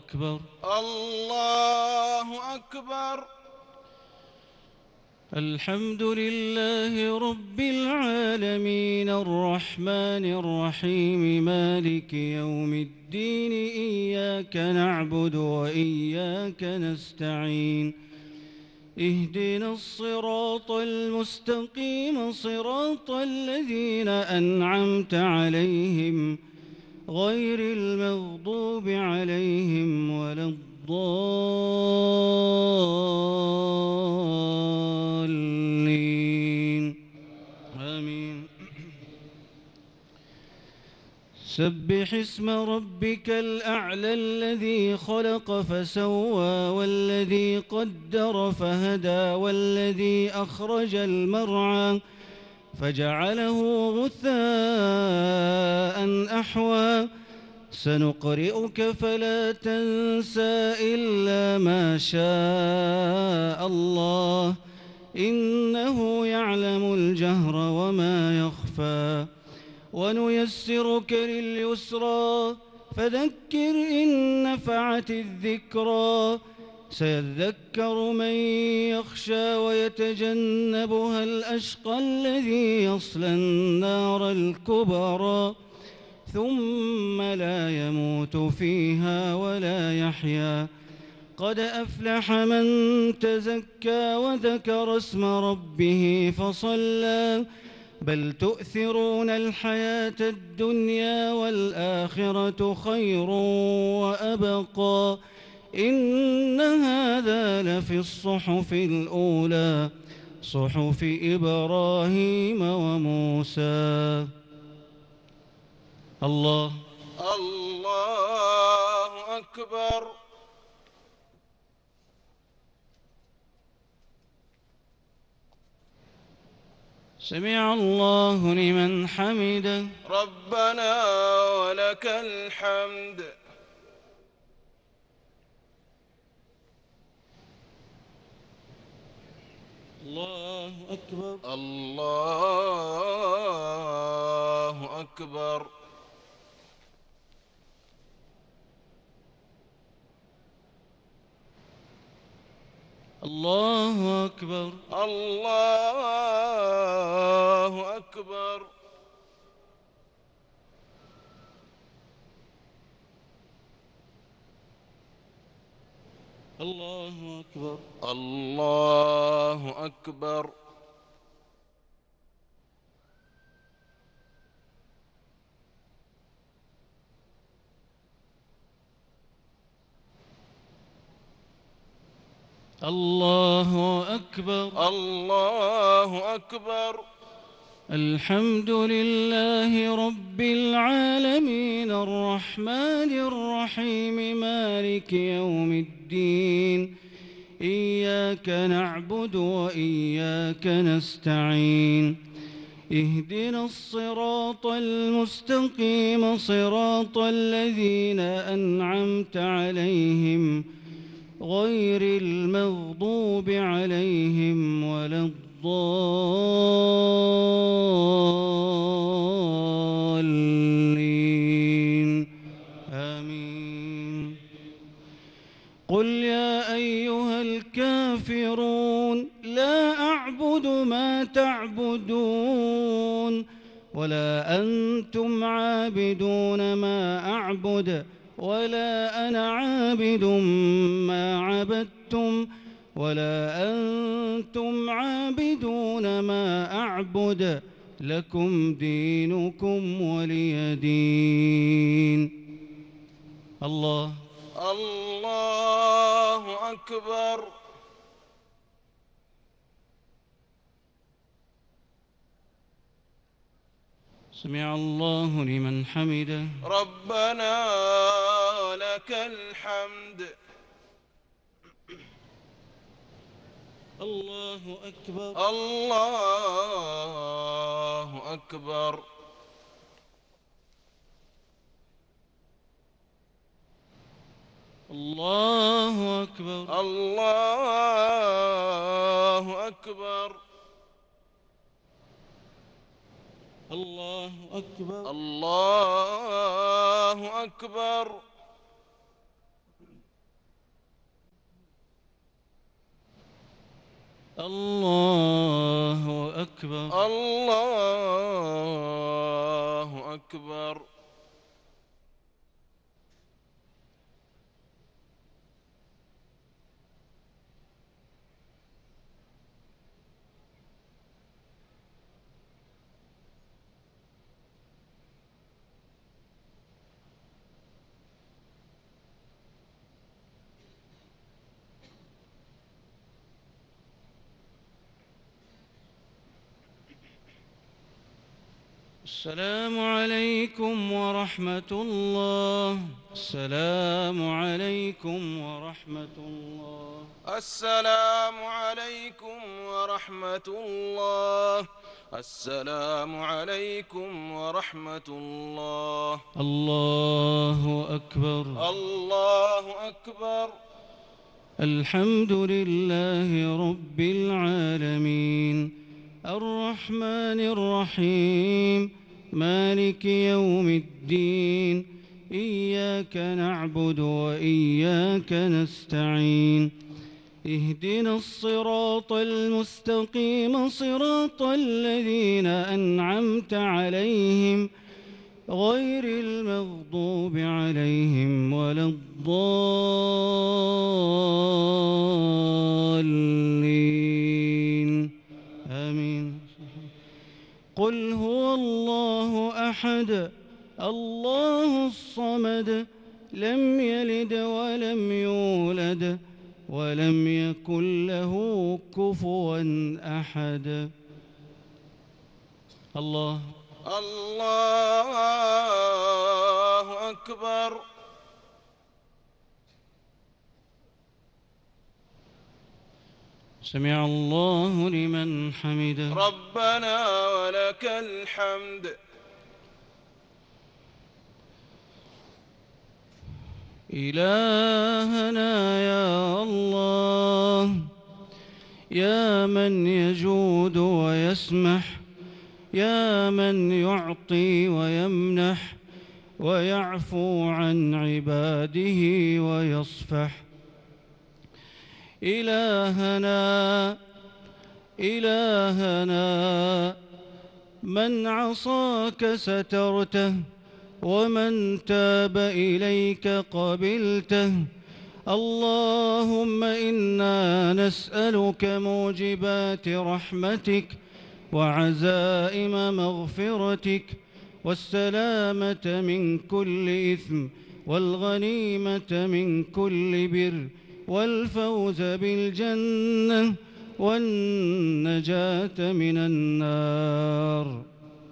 أكبر. الله أكبر. الحمد لله رب العالمين الرحمن الرحيم مالك يوم الدين إياك نعبد وإياك نستعين اهدنا الصراط المستقيم صراط الذين أنعمت عليهم غير المغضوب عليهم ولا الضالين آمين. سبح اسم ربك الأعلى الذي خلق فسوى والذي قدر فهدى والذي أخرج المرعى فجعله غثاء أحوى سنقرئك فلا تنسى إلا ما شاء الله إنه يعلم الجهر وما يخفى ونيسرك لليسرى فذكر إن نفعت الذكرى سيذكر من يخشى ويتجنبها الأشقى الذي يصلى النار الكبرى ثم لا يموت فيها ولا يحيا قد أفلح من تزكى وذكر اسم ربه فصلى بل تؤثرون الحياة الدنيا والآخرة خير وأبقى إن هذا لفي الصحف الأولى صحف إبراهيم وموسى. الله أكبر. سمع الله لمن حمده. ربنا ولك الحمد. الله أكبر. الله أكبر. الله أكبر. الله أكبر. الله أكبر. الله أكبر. الله أكبر. الله أكبر. الحمد لله رب العالمين الرحمن الرحيم مالك يوم الدين إياك نعبد وإياك نستعين اهدنا الصراط المستقيم صراط الذين أنعمت عليهم غير المغضوب عليهم ولا الضالين آمين. قل يا أيها الكافرون لا أعبد ما تعبدون ولا أنتم عابدون ما أعبد ولا أنا عابد ما عبدتم ولا أنتم عابدون ما أعبد لكم دينكم ولي دين. الله أكبر. سمع الله لمن حمده. ربنا لك الحمد. الله أكبر. الله أكبر. الله أكبر. الله أكبر. الله أكبر. الله أكبر. الله أكبر. الله أكبر. السلام عليكم ورحمة الله. السلام عليكم ورحمة الله. السلام عليكم ورحمة الله. السلام عليكم ورحمة الله. الله أكبر. الله أكبر. الحمد لله رب العالمين الرحمن الرحيم مالك يوم الدين إياك نعبد وإياك نستعين اهدنا الصراط المستقيم صراط الذين أنعمت عليهم غير المغضوب عليهم ولا الضالين آمين. قل هو الله أحد الله الصمد لم يلد ولم يولد ولم يكن له كفوا أحد. الله الله أكبر. سمع الله لمن حمده. ربنا ولك الحمد. إلهنا يا الله يا من يجود ويسمح يا من يعطي ويمنح ويعفو عن عباده ويصفح. إلهنا من عصاك سترته ومن تاب إليك قبلته. اللهم إنا نسألك موجبات رحمتك وعزائم مغفرتك والسلامة من كل إثم والغنيمة من كل بر والفوز بالجنة والنجاة من النار.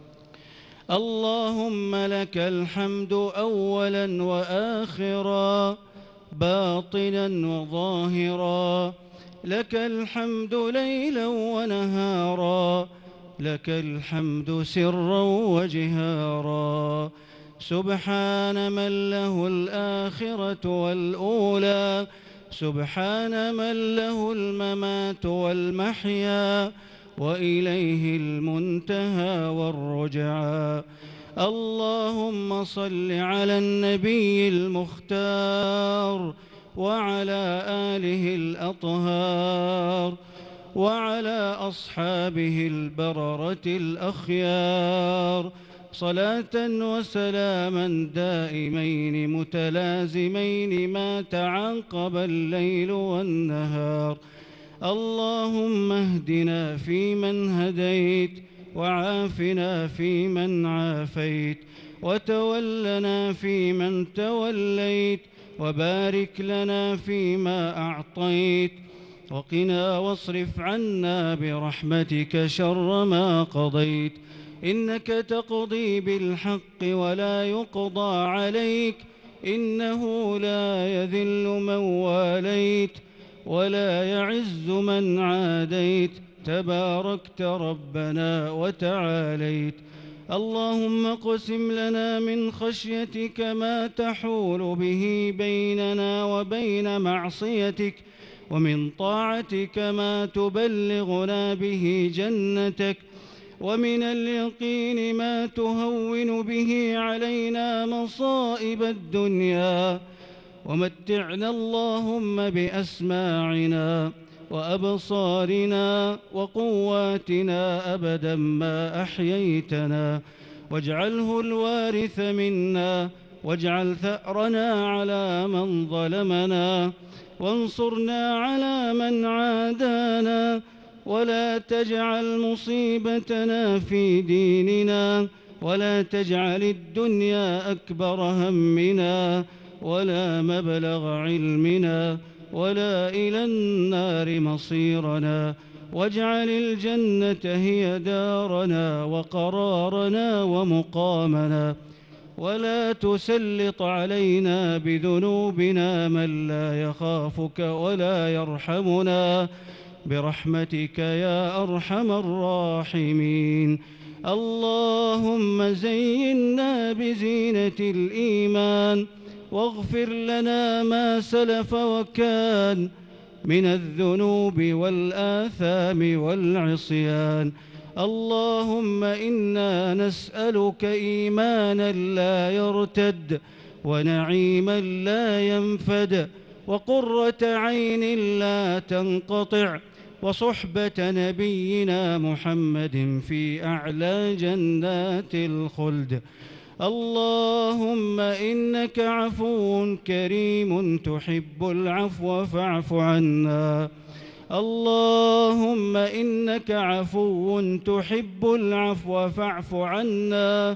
اللهم لك الحمد أولا وآخرا باطنا وظاهرا. لك الحمد ليلا ونهارا. لك الحمد سرا وجهارا. سبحان من له الآخرة والأولى. سبحان من له الممات والمحيا وإليه المنتهى والرجعى. اللهم صل على النبي المختار وعلى آله الأطهار وعلى أصحابه البررة الأخيار صلاة وسلاما دائمين متلازمين ما تعاقب الليل والنهار. اللهم اهدنا فيمن هديت وعافنا فيمن عافيت وتولنا فيمن توليت وبارك لنا فيما أعطيت وقنا واصرف عنا برحمتك شر ما قضيت. إنك تقضي بالحق ولا يقضى عليك. إنه لا يذل من واليت ولا يعز من عاديت. تباركت ربنا وتعاليت. اللهم اقسم لنا من خشيتك ما تحول به بيننا وبين معصيتك ومن طاعتك ما تبلغنا به جنتك ومن اليقين ما تهون به علينا مصائب الدنيا. ومتعنا اللهم بأسماعنا وأبصارنا وقواتنا أبدا ما أحييتنا، واجعله الوارث منا، واجعل ثأرنا على من ظلمنا، وانصرنا على من عادانا، ولا تجعل مصيبتنا في ديننا، ولا تجعل الدنيا أكبر همنا ولا مبلغ علمنا ولا إلى النار مصيرنا، واجعل الجنة هي دارنا وقرارنا ومقامنا، ولا تسلط علينا بذنوبنا من لا يخافك ولا يرحمنا برحمتك يا أرحم الراحمين. اللهم زينا بزينة الإيمان، واغفر لنا ما سلف وكان من الذنوب والآثام والعصيان. اللهم إنا نسألك إيمانا لا يرتد، ونعيما لا ينفد، وقرة عين لا تنقطع، وصحبة نبينا محمد في أعلى جنات الخلد. اللهم إنك عفو كريم تحب العفو فاعف عنا. اللهم إنك عفو تحب العفو فاعف عنا.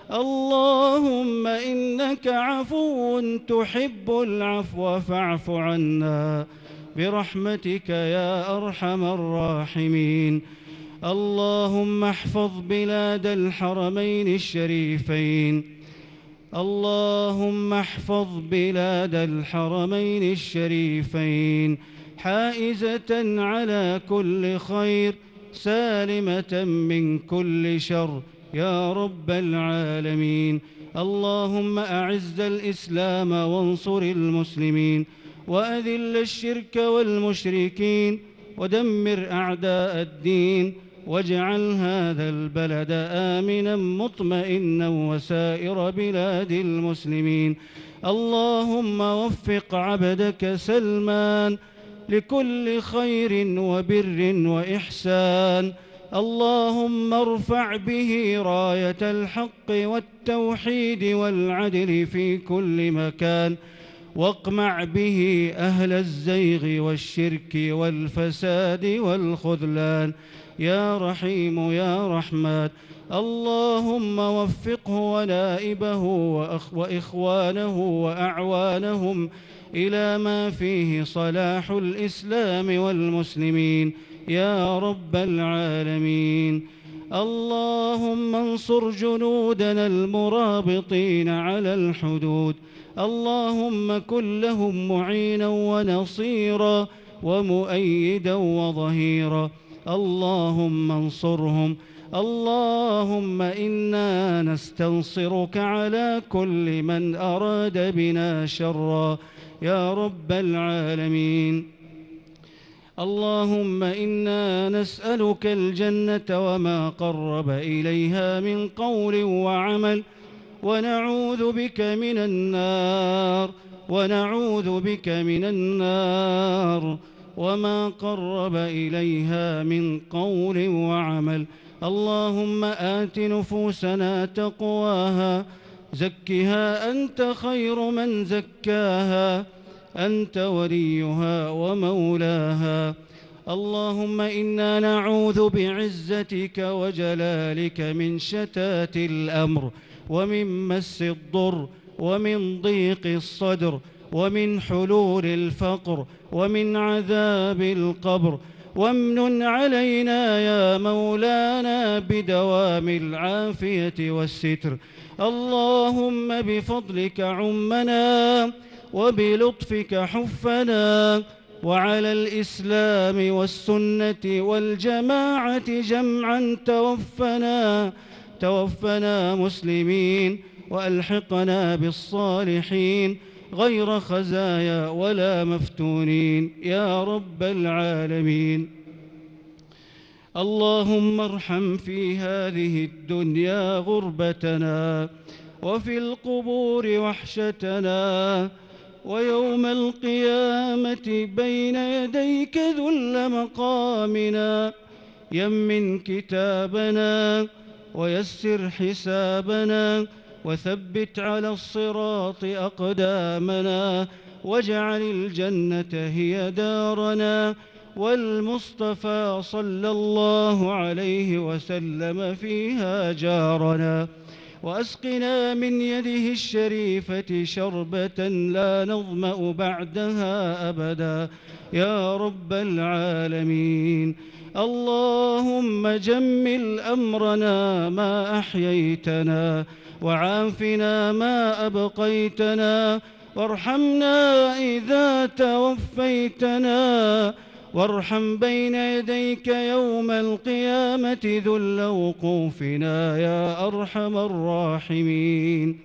اللهم إنك عفو تحب العفو فاعف عنا برحمتك يا أرحم الراحمين. اللهم احفظ بلاد الحرمين الشريفين. اللهم احفظ بلاد الحرمين الشريفين حائزة على كل خير، سالمة من كل شر يا رب العالمين. اللهم أعز الإسلام وانصر المسلمين، وأذل الشرك والمشركين، ودمر أعداء الدين، واجعل هذا البلد آمنا مطمئنا وسائر بلاد المسلمين. اللهم وفق عبدك سلمان لكل خير وبر وإحسان. اللهم ارفع به راية الحق والتوحيد والعدل في كل مكان، واقمع به أهل الزيغ والشرك والفساد والخذلان يا رحيم يا رحمن. اللهم وفقه ونائبه وإخوانه وأعوانهم إلى ما فيه صلاح الإسلام والمسلمين يا رب العالمين. اللهم انصر جنودنا المرابطين على الحدود. اللهم كن لهم معينا ونصيرا ومؤيدا وظهيرا. اللهم انصرهم. اللهم إنا نستنصرك على كل من أراد بنا شرا يا رب العالمين. اللهم إنا نسألك الجنة وما قرب إليها من قول وعمل، ونعوذ بك من النار، ونعوذ بك من النار وما قرب إليها من قول وعمل. اللهم آت نفوسنا تقواها، زكها أنت خير من زكاها، أنت وليها ومولاها. اللهم إنا نعوذ بعزتك وجلالك من شتات الأمر، ومن مس الضر، ومن ضيق الصدر، ومن حلول الفقر، ومن عذاب القبر. وامنن علينا يا مولانا بدوام العافية والستر. اللهم بفضلك عمنا، وبلطفك حفنا، وعلى الإسلام والسنة والجماعة جمعا توفنا مسلمين، وألحقنا بالصالحين غير خزايا ولا مفتونين يا رب العالمين. اللهم ارحم في هذه الدنيا غربتنا، وفي القبور وحشتنا، ويوم القيامة بين يديك ذل مقامنا. يمن كتابنا ويسر حسابنا، وثبت على الصراط أقدامنا، واجعل الجنة هي دارنا، والمصطفى صلى الله عليه وسلم فيها جارنا. وأسقنا من يده الشريفة شربة لا نظمأ بعدها أبدا يا رب العالمين. اللهم جمل أمرنا ما أحييتنا، وعافنا ما أبقيتنا، وارحمنا إذا توفيتنا، وارحم بين يديك يوم القيامة ذل وقوفنا يا أرحم الراحمين.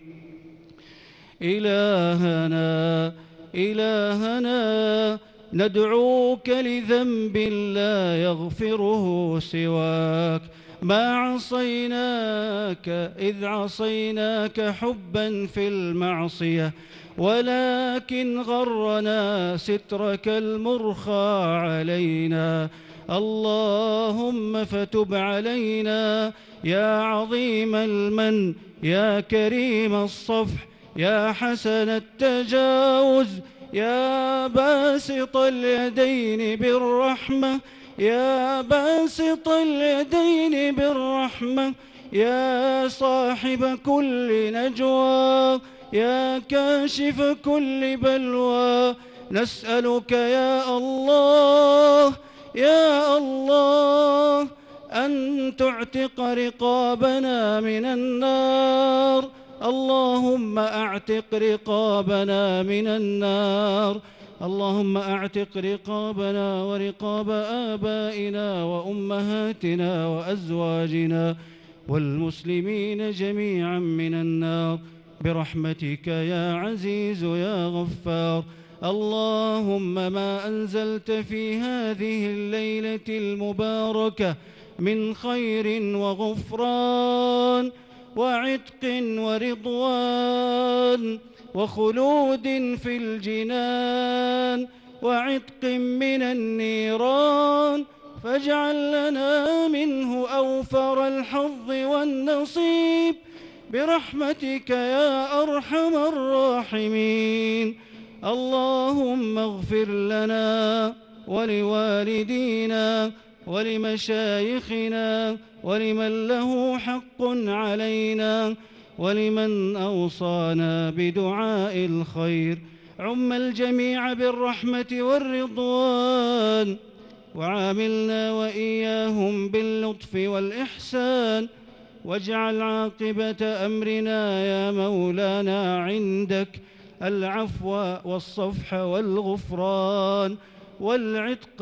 إلهنا ندعوك لذنب لا يغفره سواك، ما عصيناك إذ عصيناك حبا في المعصية، ولكن غرنا سترك المرخى علينا. اللهم فتب علينا يا عظيم المن، يا كريم الصفح، يا حسن التجاوز، يا باسط اليدين بالرحمة، يا باسط اليدين بالرحمة، يا صاحب كل نجوى، يا كاشف كل بلوى. نسألك يا الله يا الله أن تعتق رقابنا من النار. اللهم أعتق رقابنا من النار. اللهم أعتق رقابنا ورقاب آبائنا وأمهاتنا وأزواجنا والمسلمين جميعا من النار برحمتك يا عزيز يا غفار. اللهم ما أنزلت في هذه الليلة المباركة من خير وغفران وعتق ورضوان وخلود في الجنان وعتق من النيران، فاجعل لنا منه أوفر الحظ والنصيب برحمتك يا أرحم الراحمين. اللهم اغفر لنا ولوالدينا ولمشايخنا ولمن له حق علينا ولمن أوصانا بدعاء الخير. عم الجميع بالرحمة والرضوان، وعاملنا وإياهم باللطف والإحسان، واجعل عاقبة أمرنا يا مولانا عندك العفو والصفح والغفران والعتق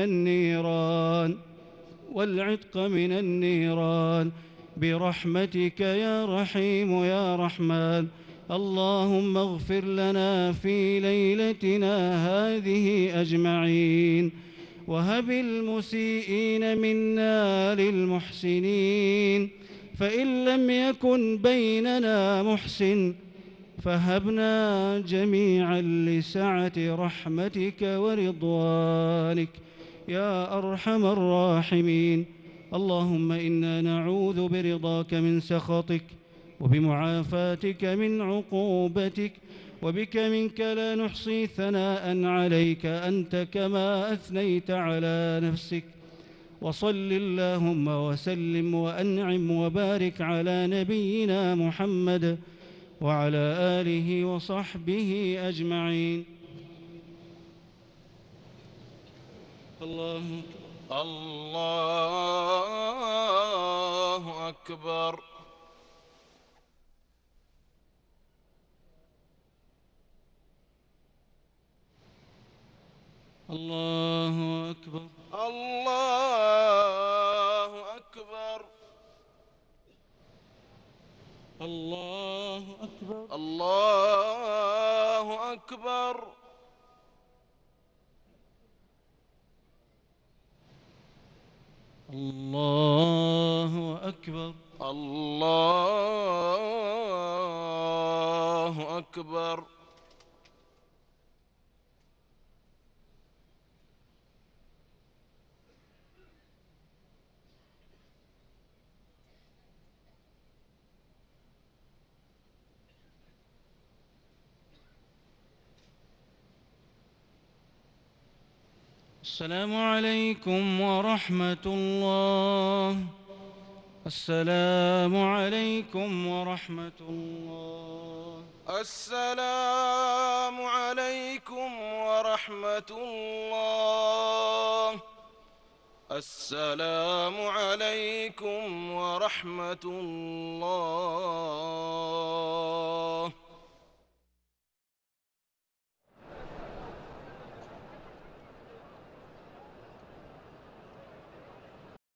من النيران برحمتك يا رحيم يا رحمن. اللهم اغفر لنا في ليلتنا هذه أجمعين، وهب المسيئين منا للمحسنين، فإن لم يكن بيننا محسن فهبنا جميعا لسعة رحمتك ورضوانك يا أرحم الراحمين. اللهم إنا نعوذ برضاك من سخطك، وبمعافاتك من عقوبتك، وبك منك لا نحصي ثناء عليك أنت كما أثنيت على نفسك. وصل اللهم وسلم وأنعم وبارك على نبينا محمد وعلى آله وصحبه أجمعين. الله أكبر. الله أكبر. الله أكبر. الله أكبر. الله أكبر. الله أكبر. الله أكبر. السلام عليكم ورحمة الله. السلام عليكم ورحمة الله. السلام عليكم ورحمة الله. السلام عليكم ورحمة الله.